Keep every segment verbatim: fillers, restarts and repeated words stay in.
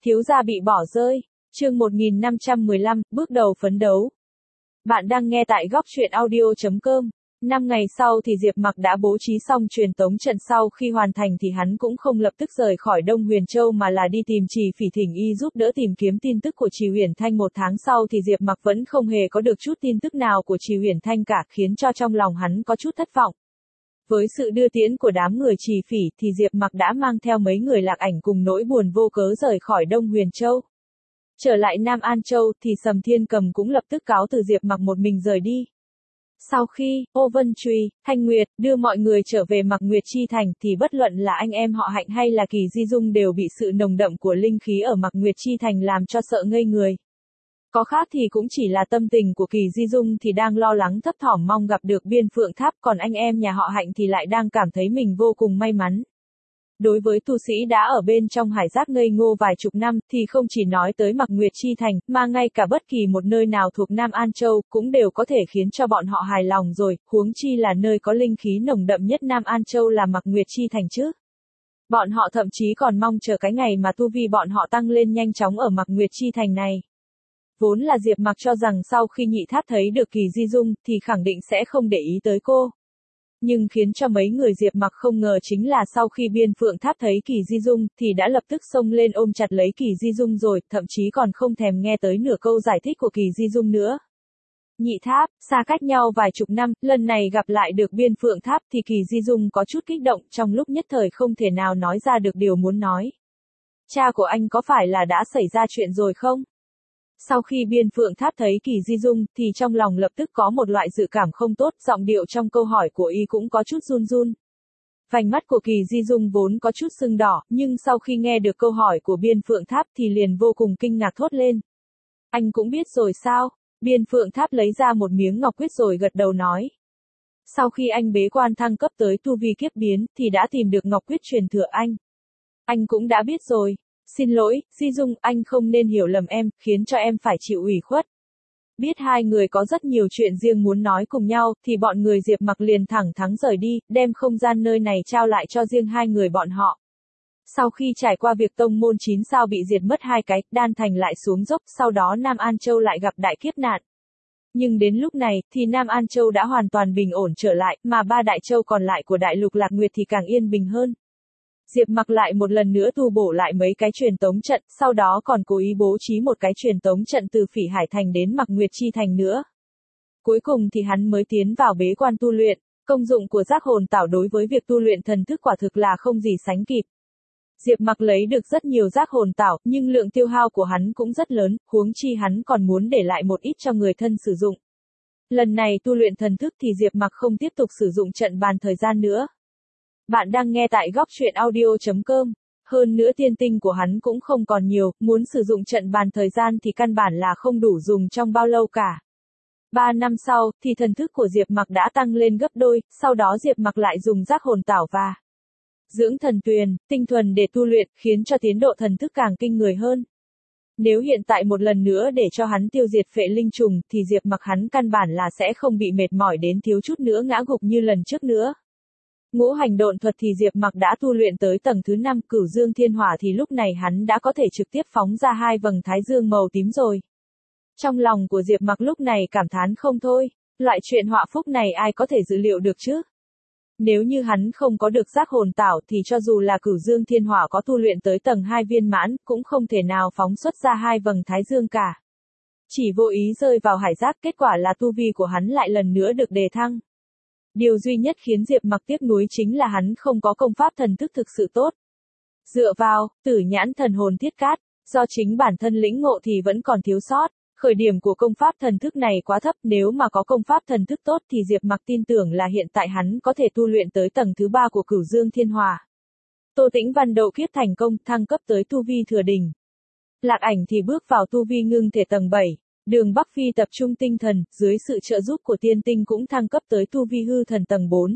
Thiếu gia bị bỏ rơi. Chương một nghìn năm trăm mười lăm, bước đầu phấn đấu. Bạn đang nghe tại góc truyện audio chấm com. Năm ngày sau thì Diệp Mặc đã bố trí xong truyền tống trận, sau khi hoàn thành thì hắn cũng không lập tức rời khỏi Đông Huyền Châu mà là đi tìm Trì Phỉ thỉnh y giúp đỡ tìm kiếm tin tức của Trì Huyền Thanh. Một tháng sau thì Diệp Mặc vẫn không hề có được chút tin tức nào của Trì Huyền Thanh cả, khiến cho trong lòng hắn có chút thất vọng. Với sự đưa tiễn của đám người Trì Phỉ thì Diệp Mặc đã mang theo mấy người Lạc Ảnh cùng nỗi buồn vô cớ rời khỏi Đông Huyền Châu. Trở lại Nam An Châu thì Sầm Thiên Cầm cũng lập tức cáo từ Diệp Mặc một mình rời đi. Sau khi Ô Vân Trùy, Thanh Nguyệt đưa mọi người trở về Mạc Nguyệt Chi Thành thì bất luận là anh em họ Hạnh hay là Kỳ Di Dung đều bị sự nồng đậm của linh khí ở Mạc Nguyệt Chi Thành làm cho sợ ngây người. Có khác thì cũng chỉ là tâm tình của Kỳ Di Dung thì đang lo lắng thấp thỏm mong gặp được Biên Phượng Tháp, còn anh em nhà họ Hạnh thì lại đang cảm thấy mình vô cùng may mắn. Đối với tu sĩ đã ở bên trong hải giác ngây ngô vài chục năm thì không chỉ nói tới Mạc Nguyệt Chi Thành, mà ngay cả bất kỳ một nơi nào thuộc Nam An Châu cũng đều có thể khiến cho bọn họ hài lòng rồi, huống chi là nơi có linh khí nồng đậm nhất Nam An Châu là Mạc Nguyệt Chi Thành chứ. Bọn họ thậm chí còn mong chờ cái ngày mà tu vi bọn họ tăng lên nhanh chóng ở Mạc Nguyệt Chi Thành này. Vốn là Diệp Mặc cho rằng sau khi Nhị Tháp thấy được Kỳ Di Dung thì khẳng định sẽ không để ý tới cô. Nhưng khiến cho mấy người Diệp Mặc không ngờ chính là sau khi Biên Phượng Tháp thấy Kỳ Di Dung thì đã lập tức xông lên ôm chặt lấy Kỳ Di Dung rồi, thậm chí còn không thèm nghe tới nửa câu giải thích của Kỳ Di Dung nữa. Nhị Tháp, xa cách nhau vài chục năm, lần này gặp lại được Biên Phượng Tháp thì Kỳ Di Dung có chút kích động, trong lúc nhất thời không thể nào nói ra được điều muốn nói. Cha của anh có phải là đã xảy ra chuyện rồi không? Sau khi Biên Phượng Tháp thấy Kỳ Di Dung thì trong lòng lập tức có một loại dự cảm không tốt, giọng điệu trong câu hỏi của y cũng có chút run run. Vành mắt của Kỳ Di Dung vốn có chút sưng đỏ, nhưng sau khi nghe được câu hỏi của Biên Phượng Tháp thì liền vô cùng kinh ngạc thốt lên. Anh cũng biết rồi sao? Biên Phượng Tháp lấy ra một miếng ngọc quyết rồi gật đầu nói. Sau khi anh bế quan thăng cấp tới tu vi kiếp biến thì đã tìm được ngọc quyết truyền thừa anh. Anh cũng đã biết rồi. Xin lỗi, Di Dung, anh không nên hiểu lầm em, khiến cho em phải chịu ủy khuất. Biết hai người có rất nhiều chuyện riêng muốn nói cùng nhau, thì bọn người Diệp Mặc liền thẳng thắn rời đi, đem không gian nơi này trao lại cho riêng hai người bọn họ. Sau khi trải qua việc tông môn chín sao bị diệt mất hai cái, Đan Thành lại xuống dốc, sau đó Nam An Châu lại gặp đại kiếp nạn. Nhưng đến lúc này, thì Nam An Châu đã hoàn toàn bình ổn trở lại, mà ba đại châu còn lại của Đại Lục Lạc Nguyệt thì càng yên bình hơn. Diệp Mặc lại một lần nữa tu bổ lại mấy cái truyền tống trận, sau đó còn cố ý bố trí một cái truyền tống trận từ Phỉ Hải Thành đến Mạc Nguyệt Chi Thành nữa. Cuối cùng thì hắn mới tiến vào bế quan tu luyện, công dụng của giác hồn tảo đối với việc tu luyện thần thức quả thực là không gì sánh kịp. Diệp Mặc lấy được rất nhiều giác hồn tảo, nhưng lượng tiêu hao của hắn cũng rất lớn, huống chi hắn còn muốn để lại một ít cho người thân sử dụng. Lần này tu luyện thần thức thì Diệp Mặc không tiếp tục sử dụng trận bàn thời gian nữa. Bạn đang nghe tại góc truyện audio chấm com. Hơn nữa tiên tinh của hắn cũng không còn nhiều, muốn sử dụng trận bàn thời gian thì căn bản là không đủ dùng trong bao lâu cả. Ba năm sau, thì thần thức của Diệp Mặc đã tăng lên gấp đôi, sau đó Diệp Mặc lại dùng giác hồn tảo và dưỡng thần tuyền, tinh thuần để tu luyện, khiến cho tiến độ thần thức càng kinh người hơn. Nếu hiện tại một lần nữa để cho hắn tiêu diệt phệ linh trùng thì Diệp Mặc hắn căn bản là sẽ không bị mệt mỏi đến thiếu chút nữa ngã gục như lần trước nữa. Ngũ hành độn thuật thì Diệp Mặc đã tu luyện tới tầng thứ năm, Cửu Dương Thiên Hỏa thì lúc này hắn đã có thể trực tiếp phóng ra hai vầng thái dương màu tím rồi. Trong lòng của Diệp Mặc lúc này cảm thán không thôi, loại chuyện họa phúc này ai có thể dự liệu được chứ? Nếu như hắn không có được giác hồn tảo thì cho dù là Cửu Dương Thiên Hỏa có tu luyện tới tầng hai viên mãn, cũng không thể nào phóng xuất ra hai vầng thái dương cả. Chỉ vô ý rơi vào hải giác, kết quả là tu vi của hắn lại lần nữa được đề thăng. Điều duy nhất khiến Diệp Mặc tiếc nuối chính là hắn không có công pháp thần thức thực sự tốt. Dựa vào Tử Nhãn Thần Hồn Thiết Cát, do chính bản thân lĩnh ngộ thì vẫn còn thiếu sót, khởi điểm của công pháp thần thức này quá thấp, nếu mà có công pháp thần thức tốt thì Diệp Mặc tin tưởng là hiện tại hắn có thể tu luyện tới tầng thứ ba của Cửu Dương Thiên Hỏa. Tô Tĩnh Văn độ kiếp thành công, thăng cấp tới tu vi thừa đỉnh. Lạc Ảnh thì bước vào tu vi ngưng thể tầng bảy. Đường Bắc Phi tập trung tinh thần, dưới sự trợ giúp của tiên tinh cũng thăng cấp tới tu vi hư thần tầng bốn.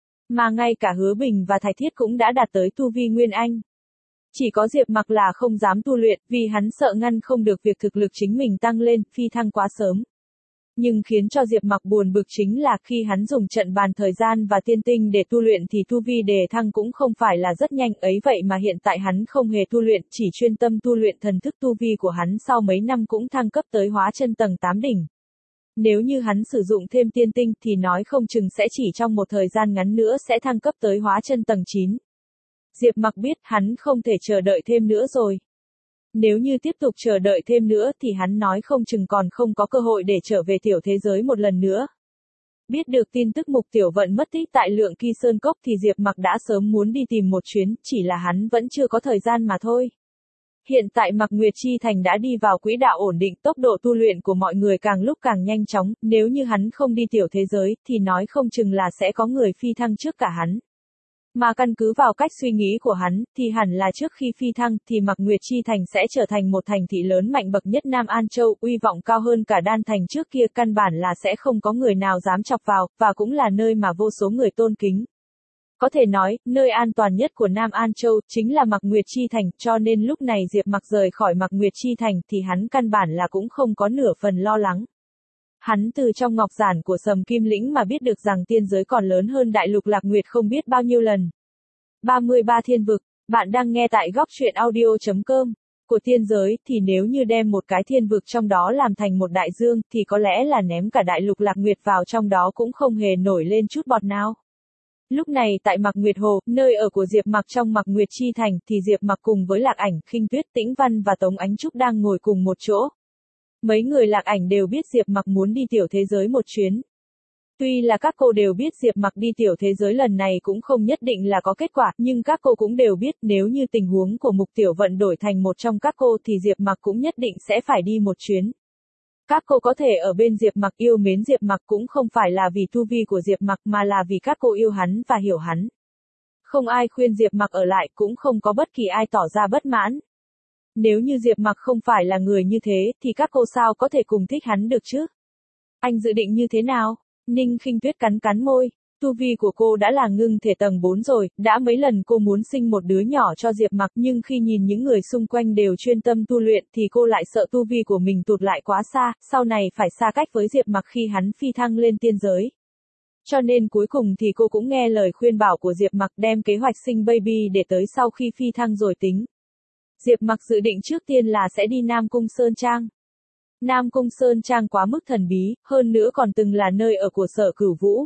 Mà ngay cả Hứa Bình và Thái Thiết cũng đã đạt tới tu vi Nguyên Anh. Chỉ có Diệp Mặc là không dám tu luyện, vì hắn sợ ngăn không được việc thực lực chính mình tăng lên, phi thăng quá sớm. Nhưng khiến cho Diệp Mặc buồn bực chính là khi hắn dùng trận bàn thời gian và tiên tinh để tu luyện thì tu vi đề thăng cũng không phải là rất nhanh, ấy vậy mà hiện tại hắn không hề tu luyện, chỉ chuyên tâm tu luyện thần thức, tu vi của hắn sau mấy năm cũng thăng cấp tới hóa chân tầng tám đỉnh. Nếu như hắn sử dụng thêm tiên tinh thì nói không chừng sẽ chỉ trong một thời gian ngắn nữa sẽ thăng cấp tới hóa chân tầng chín. Diệp Mặc biết hắn không thể chờ đợi thêm nữa rồi. Nếu như tiếp tục chờ đợi thêm nữa thì hắn nói không chừng còn không có cơ hội để trở về tiểu thế giới một lần nữa. Biết được tin tức Mục Tiểu Vận mất tích tại Lượng Kỳ Sơn Cốc thì Diệp Mặc đã sớm muốn đi tìm một chuyến, chỉ là hắn vẫn chưa có thời gian mà thôi. Hiện tại Mạc Nguyệt Chi Thành đã đi vào quỹ đạo ổn định, tốc độ tu luyện của mọi người càng lúc càng nhanh chóng, nếu như hắn không đi tiểu thế giới thì nói không chừng là sẽ có người phi thăng trước cả hắn. Mà căn cứ vào cách suy nghĩ của hắn, thì hẳn là trước khi phi thăng, thì Mạc Nguyệt Chi Thành sẽ trở thành một thành thị lớn mạnh bậc nhất Nam An Châu, uy vọng cao hơn cả Đan Thành trước kia, căn bản là sẽ không có người nào dám chọc vào, và cũng là nơi mà vô số người tôn kính. Có thể nói, nơi an toàn nhất của Nam An Châu, chính là Mạc Nguyệt Chi Thành, cho nên lúc này Diệp Mặc rời khỏi Mạc Nguyệt Chi Thành, thì hắn căn bản là cũng không có nửa phần lo lắng. Hắn từ trong ngọc giản của Sầm Kim Lĩnh mà biết được rằng tiên giới còn lớn hơn đại lục Lạc Nguyệt không biết bao nhiêu lần. ba mươi ba thiên vực, bạn đang nghe tại góc truyện audio chấm com. Của tiên giới, thì nếu như đem một cái thiên vực trong đó làm thành một đại dương, thì có lẽ là ném cả đại lục Lạc Nguyệt vào trong đó cũng không hề nổi lên chút bọt nào. Lúc này tại Mạc Nguyệt Hồ, nơi ở của Diệp Mặc trong Mạc Nguyệt Chi Thành, thì Diệp Mặc cùng với Lạc Ảnh, Khinh Tuyết, Tĩnh Văn và Tống Ánh Trúc đang ngồi cùng một chỗ. Mấy người Lạc Ảnh đều biết Diệp Mặc muốn đi tiểu thế giới một chuyến. Tuy là các cô đều biết Diệp Mặc đi tiểu thế giới lần này cũng không nhất định là có kết quả, nhưng các cô cũng đều biết nếu như tình huống của Mục Tiểu Vận đổi thành một trong các cô thì Diệp Mặc cũng nhất định sẽ phải đi một chuyến. Các cô có thể ở bên Diệp Mặc, yêu mến Diệp Mặc cũng không phải là vì tu vi của Diệp Mặc mà là vì các cô yêu hắn và hiểu hắn. Không ai khuyên Diệp Mặc ở lại, cũng không có bất kỳ ai tỏ ra bất mãn. Nếu như Diệp Mặc không phải là người như thế, thì các cô sao có thể cùng thích hắn được chứ? Anh dự định như thế nào? Ninh Khinh Tuyết cắn cắn môi. Tu vi của cô đã là ngưng thể tầng bốn rồi, đã mấy lần cô muốn sinh một đứa nhỏ cho Diệp Mặc, nhưng khi nhìn những người xung quanh đều chuyên tâm tu luyện thì cô lại sợ tu vi của mình tụt lại quá xa, sau này phải xa cách với Diệp Mặc khi hắn phi thăng lên tiên giới. Cho nên cuối cùng thì cô cũng nghe lời khuyên bảo của Diệp Mặc, đem kế hoạch sinh baby để tới sau khi phi thăng rồi tính. Diệp Mặc dự định trước tiên là sẽ đi Nam Cung Sơn Trang. Nam Cung Sơn Trang quá mức thần bí, hơn nữa còn từng là nơi ở của Sở Cửu Vũ.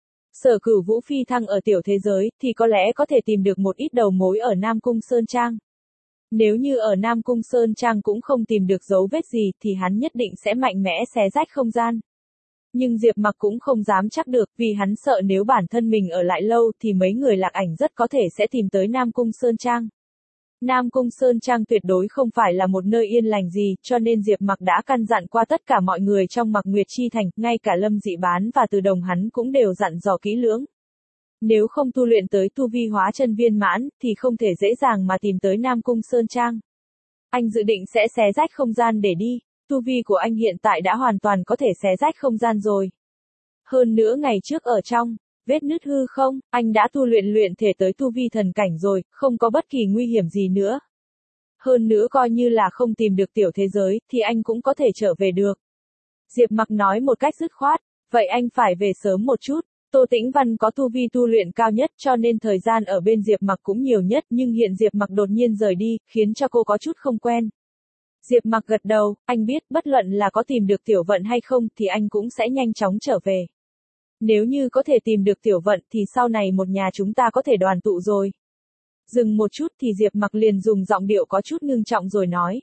Sở Cửu Vũ phi thăng ở tiểu thế giới, thì có lẽ có thể tìm được một ít đầu mối ở Nam Cung Sơn Trang. Nếu như ở Nam Cung Sơn Trang cũng không tìm được dấu vết gì, thì hắn nhất định sẽ mạnh mẽ xé rách không gian. Nhưng Diệp Mặc cũng không dám chắc được, vì hắn sợ nếu bản thân mình ở lại lâu thì mấy người Lạc Ảnh rất có thể sẽ tìm tới Nam Cung Sơn Trang. Nam Cung Sơn Trang tuyệt đối không phải là một nơi yên lành gì, cho nên Diệp Mặc đã căn dặn qua tất cả mọi người trong Mạc Nguyệt Chi Thành, ngay cả Lâm Dị Bán và Từ Đồng hắn cũng đều dặn dò kỹ lưỡng. Nếu không tu luyện tới tu vi hóa chân viên mãn, thì không thể dễ dàng mà tìm tới Nam Cung Sơn Trang. Anh dự định sẽ xé rách không gian để đi, tu vi của anh hiện tại đã hoàn toàn có thể xé rách không gian rồi. Hơn nữa ngày trước ở trong vết nứt hư không, anh đã tu luyện luyện thể tới tu vi thần cảnh rồi, không có bất kỳ nguy hiểm gì nữa. Hơn nữa coi như là không tìm được tiểu thế giới, thì anh cũng có thể trở về được. Diệp Mặc nói một cách dứt khoát, vậy anh phải về sớm một chút. Tô Tĩnh Văn có tu vi tu luyện cao nhất cho nên thời gian ở bên Diệp Mặc cũng nhiều nhất, nhưng hiện Diệp Mặc đột nhiên rời đi, khiến cho cô có chút không quen. Diệp Mặc gật đầu, anh biết bất luận là có tìm được Tiểu Vận hay không thì anh cũng sẽ nhanh chóng trở về. Nếu như có thể tìm được Tiểu Vận thì sau này một nhà chúng ta có thể đoàn tụ rồi. Dừng một chút thì Diệp Mặc liền dùng giọng điệu có chút ngưng trọng rồi nói.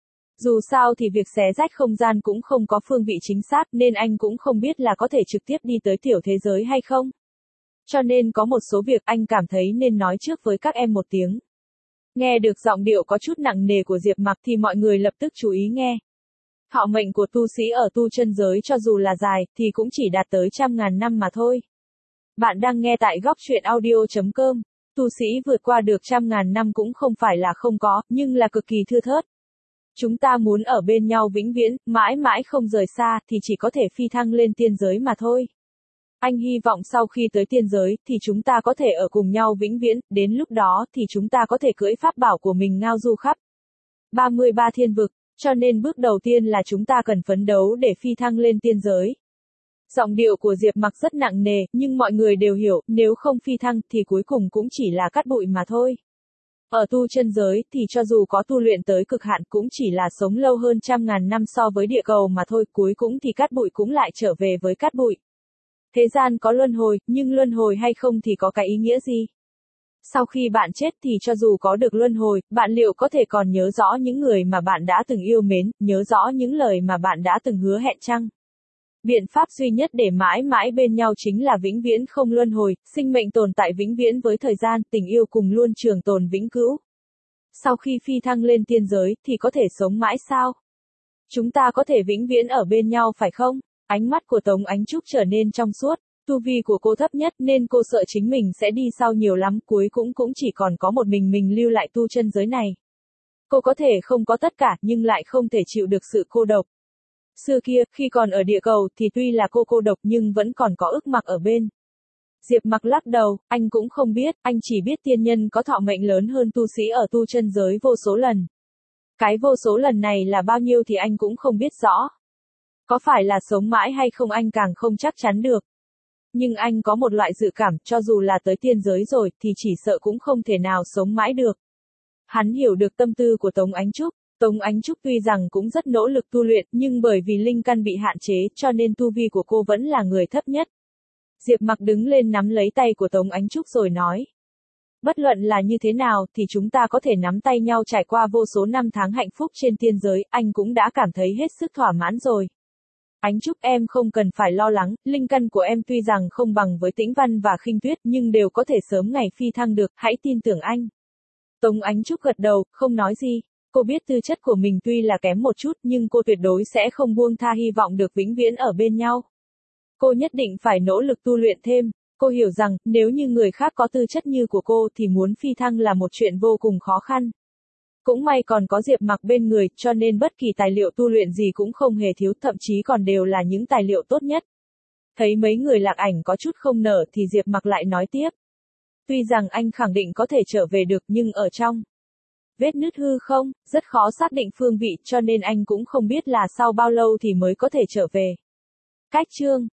Dù sao thì việc xé rách không gian cũng không có phương vị chính xác nên anh cũng không biết là có thể trực tiếp đi tới tiểu thế giới hay không. Cho nên có một số việc anh cảm thấy nên nói trước với các em một tiếng. Nghe được giọng điệu có chút nặng nề của Diệp Mặc thì mọi người lập tức chú ý nghe. Thọ mệnh của tu sĩ ở tu chân giới cho dù là dài thì cũng chỉ đạt tới trăm ngàn năm mà thôi. Bạn đang nghe tại góc truyện audio chấm com. Tu sĩ vượt qua được trăm ngàn năm cũng không phải là không có, nhưng là cực kỳ thưa thớt. Chúng ta muốn ở bên nhau vĩnh viễn, mãi mãi không rời xa thì chỉ có thể phi thăng lên tiên giới mà thôi. Anh hy vọng sau khi tới tiên giới thì chúng ta có thể ở cùng nhau vĩnh viễn, đến lúc đó thì chúng ta có thể cưỡi pháp bảo của mình ngao du khắp ba mươi ba thiên vực. Cho nên bước đầu tiên là chúng ta cần phấn đấu để phi thăng lên tiên giới. Giọng điệu của Diệp Mặc rất nặng nề, nhưng mọi người đều hiểu, nếu không phi thăng thì cuối cùng cũng chỉ là cát bụi mà thôi. Ở tu chân giới thì cho dù có tu luyện tới cực hạn cũng chỉ là sống lâu hơn trăm ngàn năm so với địa cầu mà thôi, cuối cùng thì cát bụi cũng lại trở về với cát bụi. Thế gian có luân hồi, nhưng luân hồi hay không thì có cái ý nghĩa gì? Sau khi bạn chết thì cho dù có được luân hồi, bạn liệu có thể còn nhớ rõ những người mà bạn đã từng yêu mến, nhớ rõ những lời mà bạn đã từng hứa hẹn chăng? Biện pháp duy nhất để mãi mãi bên nhau chính là vĩnh viễn không luân hồi, sinh mệnh tồn tại vĩnh viễn với thời gian, tình yêu cùng luôn trường tồn vĩnh cửu. Sau khi phi thăng lên tiên giới thì có thể sống mãi sao? Chúng ta có thể vĩnh viễn ở bên nhau phải không? Ánh mắt của Tống Ánh Trúc trở nên trong suốt, tu vi của cô thấp nhất nên cô sợ chính mình sẽ đi sau nhiều lắm, cuối cũng cũng chỉ còn có một mình mình lưu lại tu chân giới này. Cô có thể không có tất cả nhưng lại không thể chịu được sự cô độc. Xưa kia, khi còn ở địa cầu thì tuy là cô cô độc nhưng vẫn còn có ức mặc ở bên. Diệp Mặc lắc đầu, anh cũng không biết, anh chỉ biết tiên nhân có thọ mệnh lớn hơn tu sĩ ở tu chân giới vô số lần. Cái vô số lần này là bao nhiêu thì anh cũng không biết rõ. Có phải là sống mãi hay không anh càng không chắc chắn được. Nhưng anh có một loại dự cảm, cho dù là tới tiên giới rồi thì chỉ sợ cũng không thể nào sống mãi được. Hắn hiểu được tâm tư của Tống Ánh Trúc. Tống Ánh Trúc tuy rằng cũng rất nỗ lực tu luyện, nhưng bởi vì linh căn bị hạn chế, cho nên tu vi của cô vẫn là người thấp nhất. Diệp Mặc đứng lên nắm lấy tay của Tống Ánh Trúc rồi nói. Bất luận là như thế nào, thì chúng ta có thể nắm tay nhau trải qua vô số năm tháng hạnh phúc trên tiên giới, anh cũng đã cảm thấy hết sức thỏa mãn rồi. Ánh Trúc em không cần phải lo lắng, linh căn của em tuy rằng không bằng với Tĩnh Văn và Khinh Tuyết, nhưng đều có thể sớm ngày phi thăng được, hãy tin tưởng anh. Tống Ánh Trúc gật đầu, không nói gì. Cô biết tư chất của mình tuy là kém một chút nhưng cô tuyệt đối sẽ không buông tha hy vọng được vĩnh viễn ở bên nhau. Cô nhất định phải nỗ lực tu luyện thêm. Cô hiểu rằng, nếu như người khác có tư chất như của cô thì muốn phi thăng là một chuyện vô cùng khó khăn. Cũng may còn có Diệp Mặc bên người, cho nên bất kỳ tài liệu tu luyện gì cũng không hề thiếu, thậm chí còn đều là những tài liệu tốt nhất. Thấy mấy người Lạc Ảnh có chút không nở thì Diệp Mặc lại nói tiếp. Tuy rằng anh khẳng định có thể trở về được nhưng ở trong vết nứt hư không, rất khó xác định phương vị cho nên anh cũng không biết là sau bao lâu thì mới có thể trở về. Cách chương